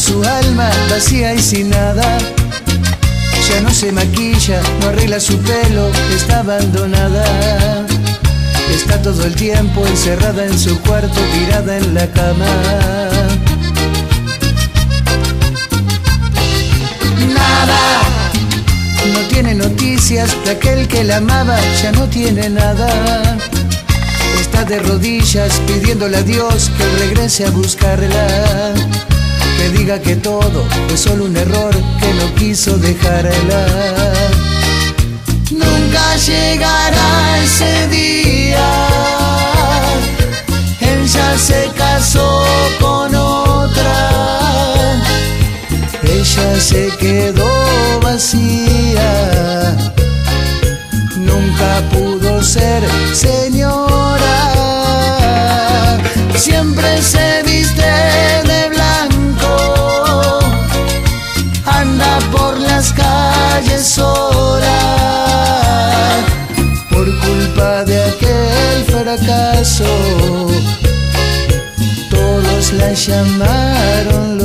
su alma vacía y sin nada. Ya no se maquilla, no arregla su pelo, está abandonada. Está todo el tiempo encerrada en su cuarto, tirada en la cama. Nada, no tiene noticias de aquel que la amaba, ya no tiene nada. Está de rodillas pidiéndole a Dios que regrese a buscarla, que diga que todo es solo un error, que no quiso dejarla. Nunca llegará ese día, él ya se casó con otra, ella se quedó vacía, nunca pudo ser señora, siempre se viste de blanco, anda por las calles sola, por culpa de aquel fracaso, todos la llamaron